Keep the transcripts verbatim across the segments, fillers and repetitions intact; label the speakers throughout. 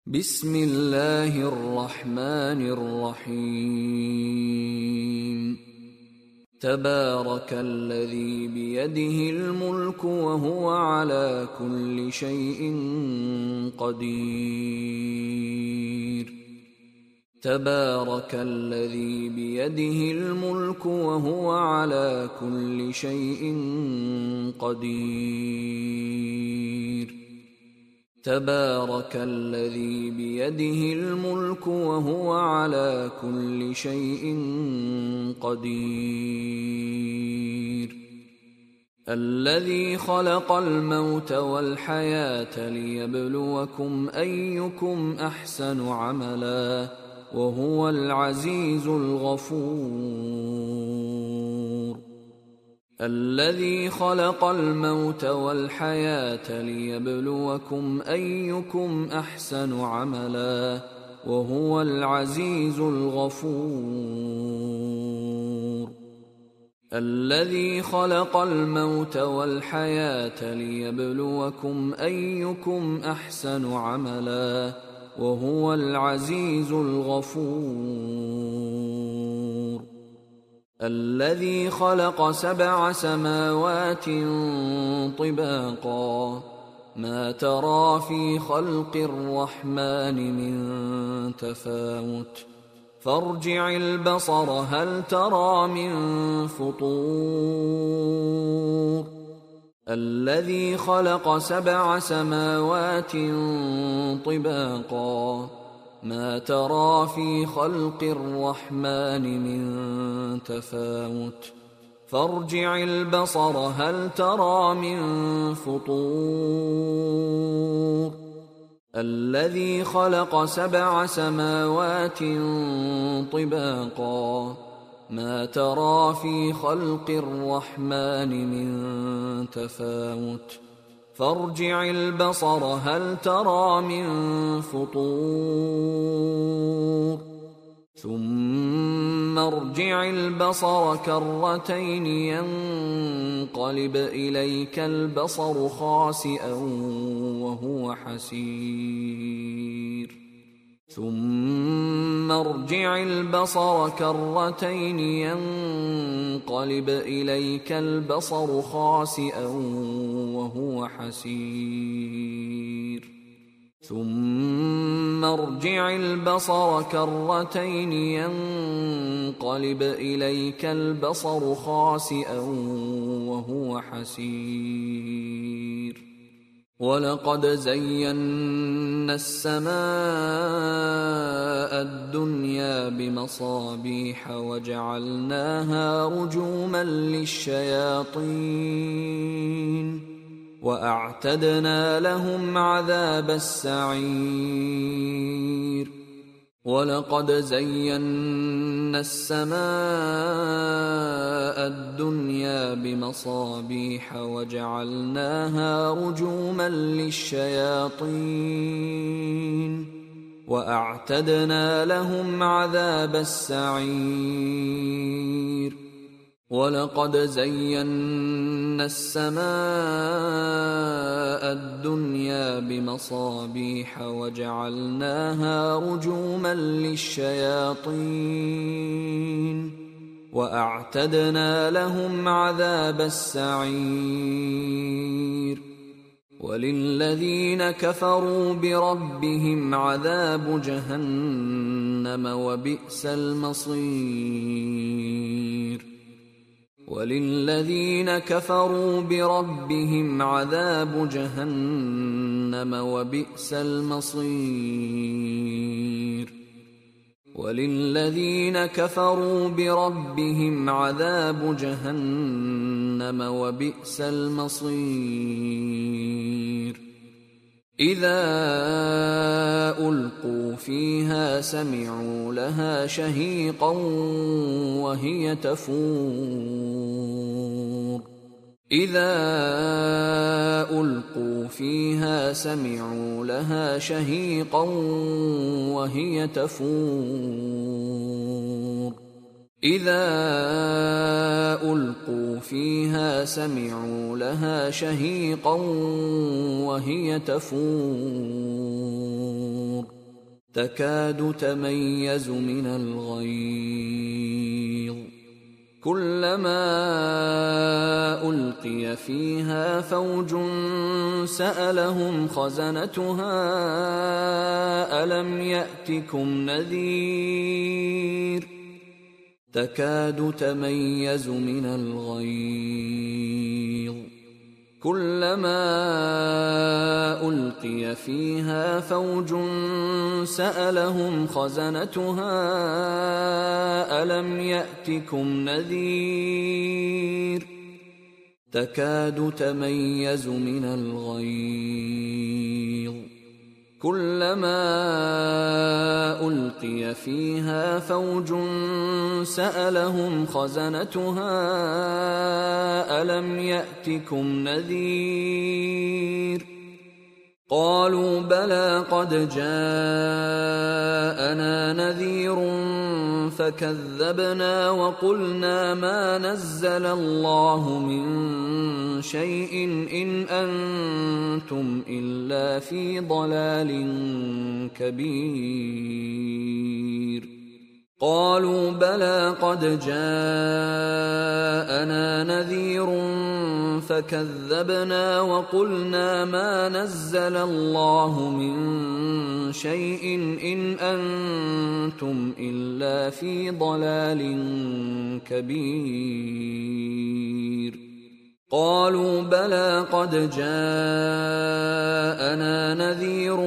Speaker 1: بسم الله الرحمن الرحيم. تبارك الذي بيده الملك وهو على كل شيء قدير. تبارك الذي بيده الملك وهو على كل شيء قدير. تبارك الذي بيده الملك وهو على كل شيء قدير. الذي خلق الموت والحياة ليبلوكم أيكم أحسن عملا وهو العزيز الغفور. الذي خلق الموت والحياة ليبلوكم أيكم أحسن عملا وهو العزيز الغفور. الذي خلق الموت والحياة ليبلوكم أيكم أحسن عملا وهو العزيز الغفور. الذي خلق سبع سماوات طباقا ما ترى في خلق الرحمن من تفاوت فارجع البصر هل ترى من فطور. الذي خلق سبع سماوات طباقا ما ترى في خلق الرحمن من تفاوت فارجع البصر هل ترى من فطور. الذي خلق سبع سماوات طباقا ما ترى في خلق الرحمن من تفاوت فارجع البصر هل ترى من فطور. ثم ارجع البصر كرتين ينقلب إليك البصر خاسئا وهو حسير. ثم ارجع البصر كرتين ينقلب إليك البصر خاسئا وهو حسير. ثم ارجع البصر كرتين ينقلب إليك البصر خاسئا وهو حسير. ولقد زينا السماء الدنيا بمصابيح وجعلناها رجوما للشياطين وأعتدنا لهم عذاب السعير. ولقد زينا السماء الدنيا بمصابيح وجعلناها رجوما للشياطين وأعتدنا لهم عذاب السعير. ولقد زينا السماء الدنيا بمصابيح وجعلناها رجوما للشياطين وأعتدنا لهم عذاب السعير. وللذين كفروا بربهم عذاب جهنم وبئس المصير. وللذين كفروا بربهم عذاب جهنم وبئس المصير. وللذين كفروا بربهم عذاب جهنم وبئس المصير. إذا ألقوا فيها سمعوا لها شهيقا وهي تفور. إذا ألقوا فيها سمعوا لها شهيقا وهي تفور. إذا ألقوا فيها سمعوا لها شهيقا وهي تفور تكاد تميز من الغيظ كلما ألقي فيها فوج سألهم خزنتها ألم يأتكم نذير تكاد تميز من الغيظ كلما ألقي فيها فوج سألهم خزنتها ألم يأتكم نذير تكاد تميز من الغيظ كلما ألقي فيها فوج سألهم خزنتها ألم يأتكم نذير قالوا بلى قد جاءنا نذير فكذبنا وقلنا ما نزل الله من شيء إن أنتم إلا في ضلال كبير قالوا بلى قد جاءنا نذير فكذبنا وقلنا ما نزل الله من شيء إن أنتم إلا في ضلال كبير قالوا بلى قد جاءنا نذير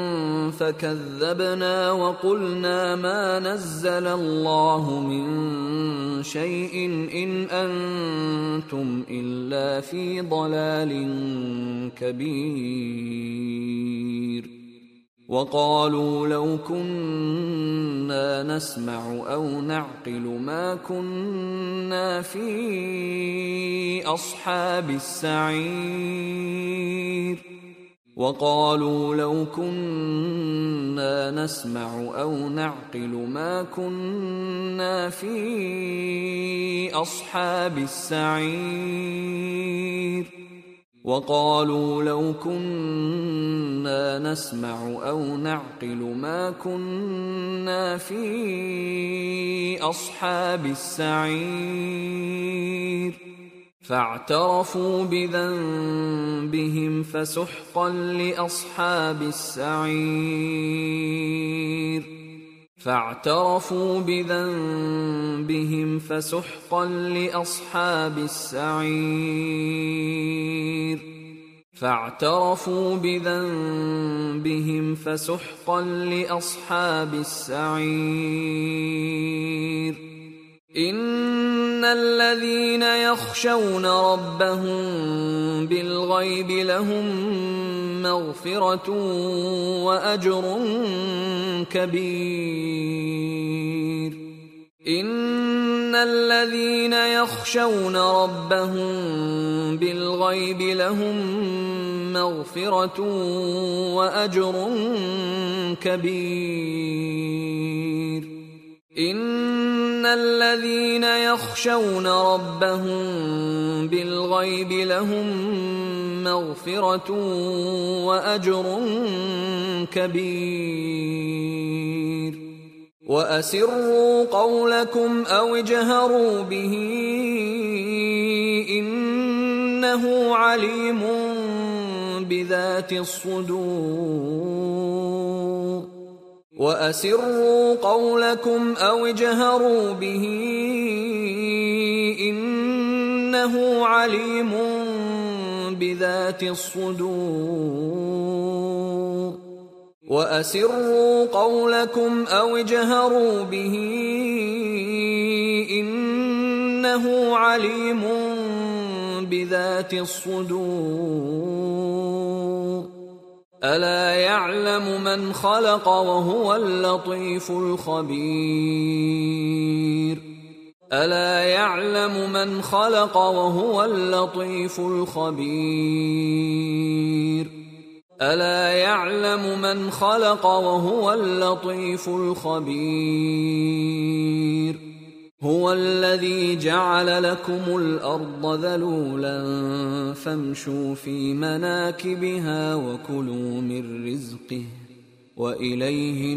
Speaker 1: فكذبنا وقلنا ما نزل الله من شيء إن أنتم إلا في ضلال كبير وقالوا لو كنا نسمع أو نعقل ما كنا في أصحاب السعير وقالوا لو كنا نسمع أو نعقل ما كنا في أصحاب السعير وقالوا لو كنا نسمع أو نعقل ما كنا في أصحاب السعير فاعترفوا بذنبهم فسحقا لأصحاب السعير فاعترفوا بذنبهم فسحقا لأصحاب السعير فاعترفوا بذنبهم فسحقا لأصحاب السعير إن الذين يخشون ربهم بالغيب لهم مغفرة وأجر كبير إن الذين يخشون ربهم بالغيب لهم مغفرة وأجر كبير إن الذين يخشون ربهم بالغيب لهم مغفرة وأجر كبير وأسروا قولكم أو اجهروا به إنه عليم بذات الصدور وأسروا قولكم أو اجهروا به إنه عليم بذات الصدور وأسروا قولكم أو اجهروا به إنه عليم بذات الصدور ألا يعلم من خلق وهو اللطيف الخبير ألا يعلم من خلق وهو اللطيف الخبير ألا يعلم من خلق وهو اللطيف الخبير هو الذي جعل لكم الأرض ذلولا فامشوا في مناكبها وكلوا من رزقه وإليه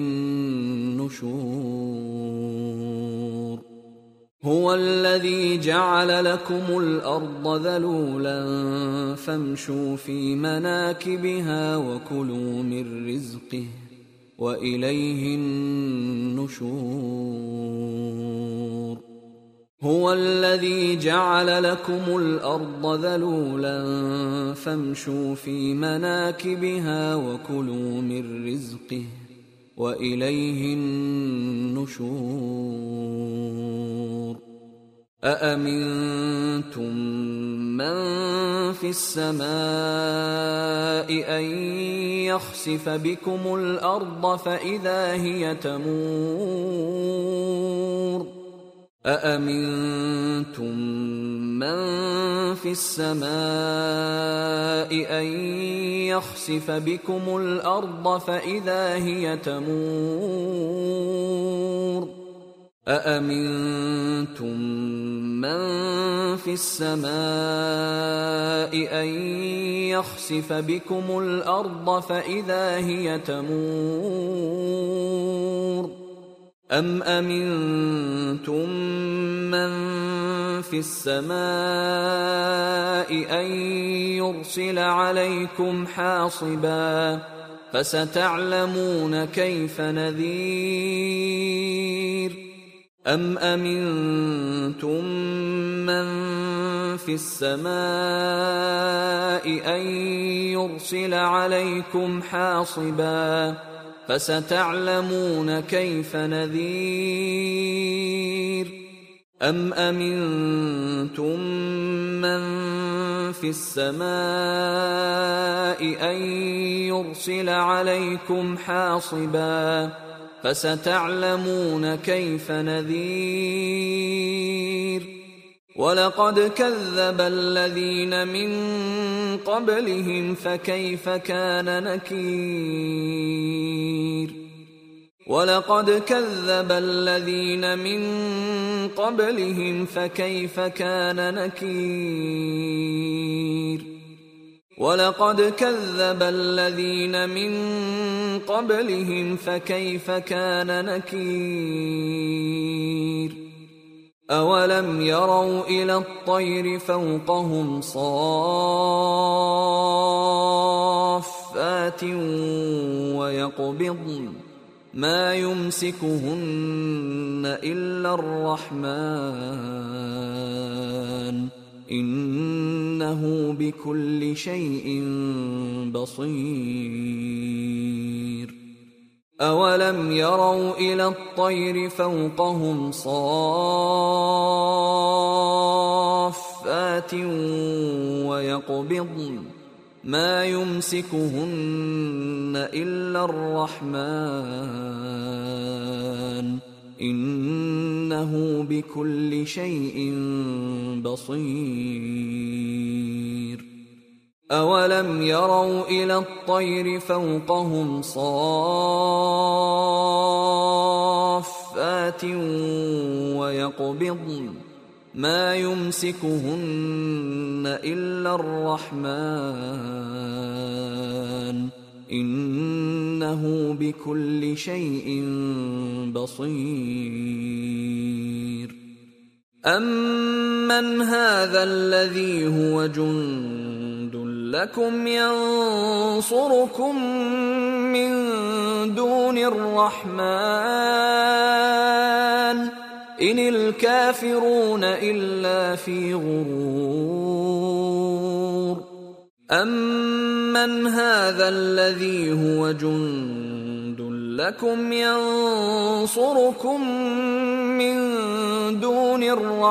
Speaker 1: النشور هو الذي جعل لكم الأرض ذلولا فامشوا في مناكبها وكلوا من رزقه وإليه النشور هو الذي جعل لكم الأرض ذلولا فامشوا في مناكبها وكلوا من رزقه وإليه النشور أأمنتم من في السماء أن يخسف بكم الأرض فإذا هي تمور أأمنتم من في السماء أن يخسف بكم الأرض فإذا هي تمور أأمنتم من في السماء أن يخسف بكم الأرض فإذا هي تمور أم أمنتم من في السماء أن يرسل عليكم حاصبا فستعلمون كيف نذير أم أمنتم من في السماء أن يرسل عليكم حاصبا فستعلمون كيف نذير أم أمنتم من في السماء أن يرسل عليكم حاصبا فستعلمون كيف نذير ولقد كذب الذين من قبلهم فكيف كان نكير ولقد كذب الذين من قبلهم فكيف كان نكير ولقد كذب الذين من قبلهم فكيف كان نكير أولم يروا إلى الطير فوقهم صافات ويقبضن ما يمسكهن إلا الرحمن إنه بكل شيء بصير أولم يروا إلى الطير فوقهم صافات ويقبضن ما يمسكهن إلا الرحمن إنه بكل شيء بصير أولم يروا إلى الطير فوقهم صافات ويقبضن ما يمسكهن إلا الرحمن إنه بكل شيء بصير أمن هذا الذي هو جند لكم ينصركم من دون الرحمن إن الكافرون إلا في غرور أمن هذا الذي هو جند لكم ينصركم من دون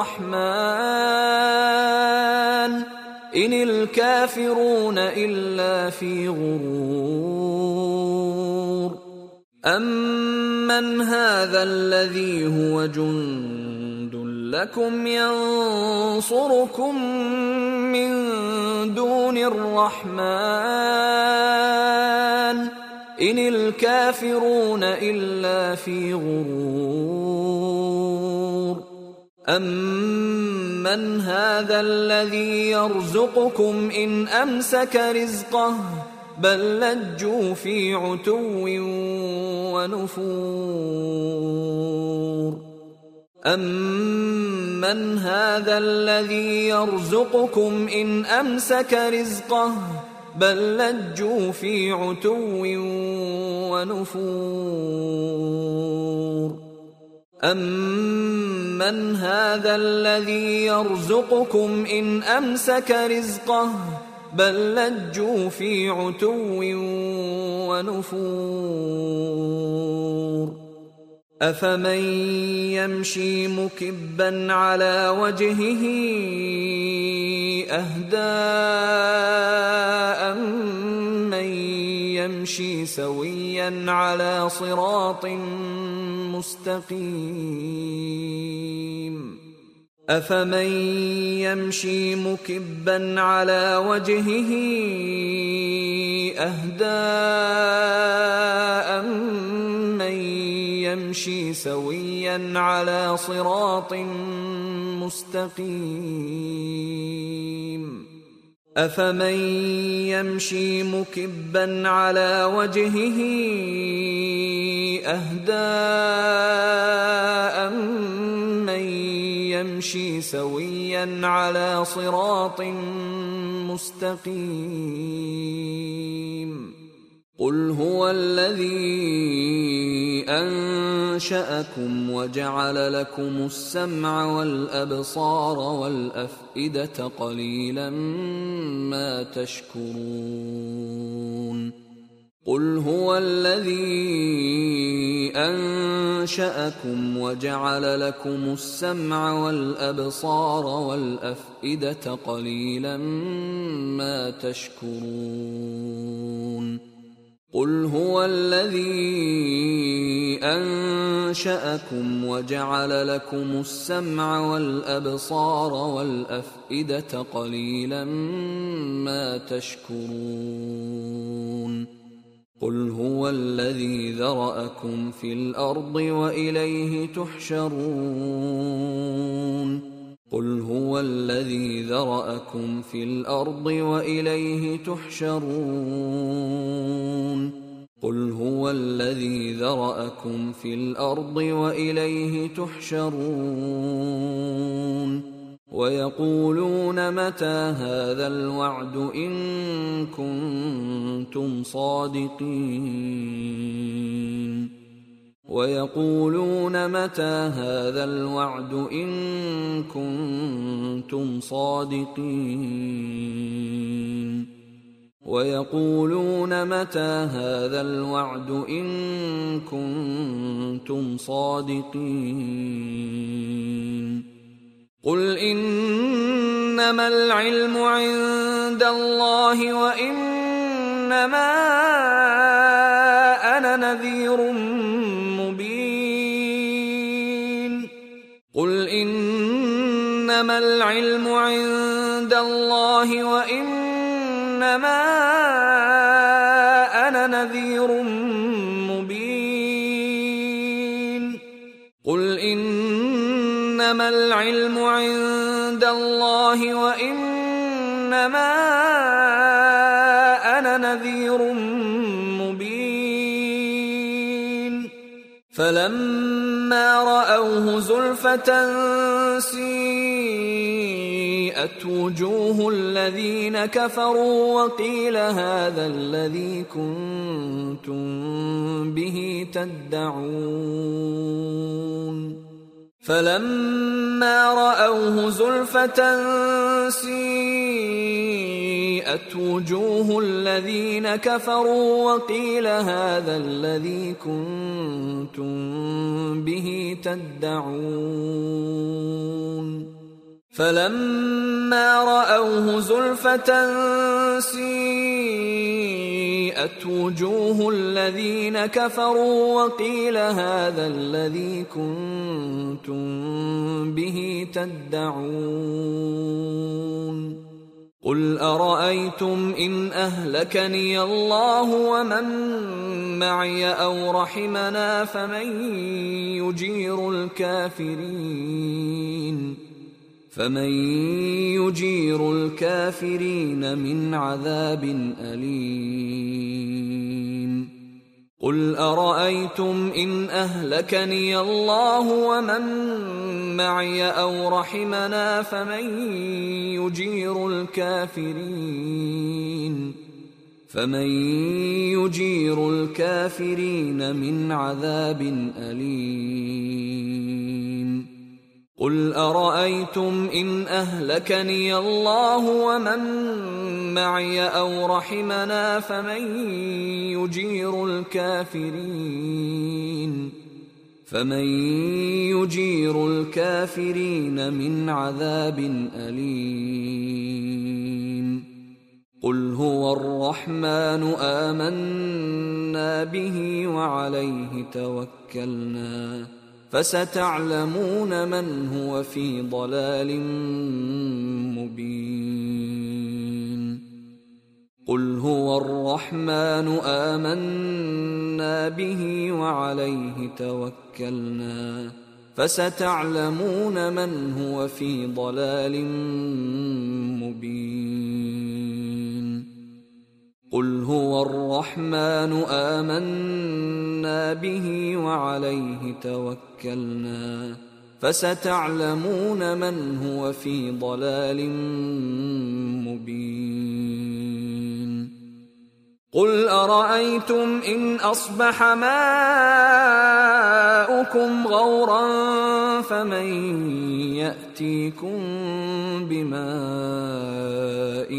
Speaker 1: الرحمن إن الكافرون إلا في غرور أمن هذا الذي هو جند لكم ينصركم من دون الرحمن إن الكافرون إلا في غرور أمن هذا الذي يرزقكم إن أمسك رزقه بل لجوا في عتو ونفور أمن هذا الذي يرزقكم إن أمسك رزقه بل لجوا في عتو ونفور أمن هذا الذي يرزقكم إن أمسك رزقه بل لجوا في عتو ونفور أفمن يمشي مكبا على وجهه أهدى أمن يمشي سويا على صراط مستقيم أفمن يمشي مكبا على وجهه أهدى أمن يمشي سويا على صراط مستقيم أفمن يمشي مكبا على وجهه أهدى أمن يمشي سويا على صراط مستقيم قل هو الذي أنشأكم وجعل لكم السمع والأبصار والأفئدة قليلا ما تشكرون قل هو الذي أنشأكم وجعل لكم السمع والأبصار والأفئدة قليلا ما تشكرون قل هو الذي أنشأكم وجعل لكم السمع والأبصار والأفئدة قليلا ما تشكرون قل هو الذي ذرأكم في الأرض وإليه تحشرون قل هو الذي ذرأكم في الأرض وإليه تحشرون قل هو الذي ذرأكم في الأرض وإليه تحشرون ويقولون متى هذا الوعد إن كنتم صادقين ويقولون متى هذا الوعد إن كنتم صادقين ويقولون متى هذا الوعد إن كنتم صادقين قل إنما العلم عند الله وإنما أنا نذير مبين قل إنما العلم عند الله وإنما أنا نذير مبين قل إنما العلم عند الله وإنما أنا نذير مبين فلما رأوه زلفة سيئت وجوه الذين كفروا وقيل هذا الذي كنتم به تدعون فلما رأوه زلفة سيئت وجوه الذين كفروا وقيل هذا الذي كنتم به تدعون فلما رأوه زلفة سيئت وجوه الذين كفروا وقيل هذا الذي كنتم به تدعون قل أرأيتم إن أهلكني الله ومن معي أو رحمنا فمن يجير الكافرين فمن يجير الكافرين من عذاب أليم قل أرأيتم إن أهلكني الله ومن معي أو رحمنا فمن يجير الكافرين فمن يجير الكافرين من عذاب أليم قل أرأيتم إن أهلكني الله ومن معي أو رحمنا فمن يجير الكافرين فمن يجير الكافرين من عذاب أليم قل هو الرحمن آمنا به وعليه توكلنا فستعلمون من هو في ضلال مبين قل هو الرحمن آمنا به وعليه توكلنا فستعلمون من هو في ضلال مبين قل هو الرحمن آمنا به وعليه توكلنا فستعلمون من هو في ضلال مبين قل أرأيتم إن أصبح ماؤكم غورا فمن يأتيكم بماء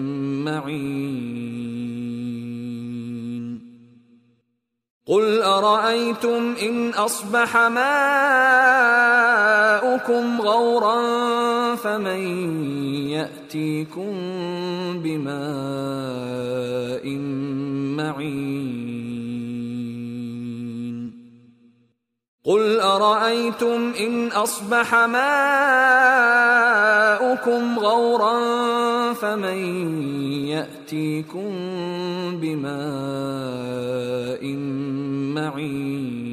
Speaker 1: معين قل أرأيتم إن أصبح ماؤكم غورا فمن يأتيكم بماء معين قل أرأيتم إن أصبح ماؤكم غورا فمن يأتيكم بماء معين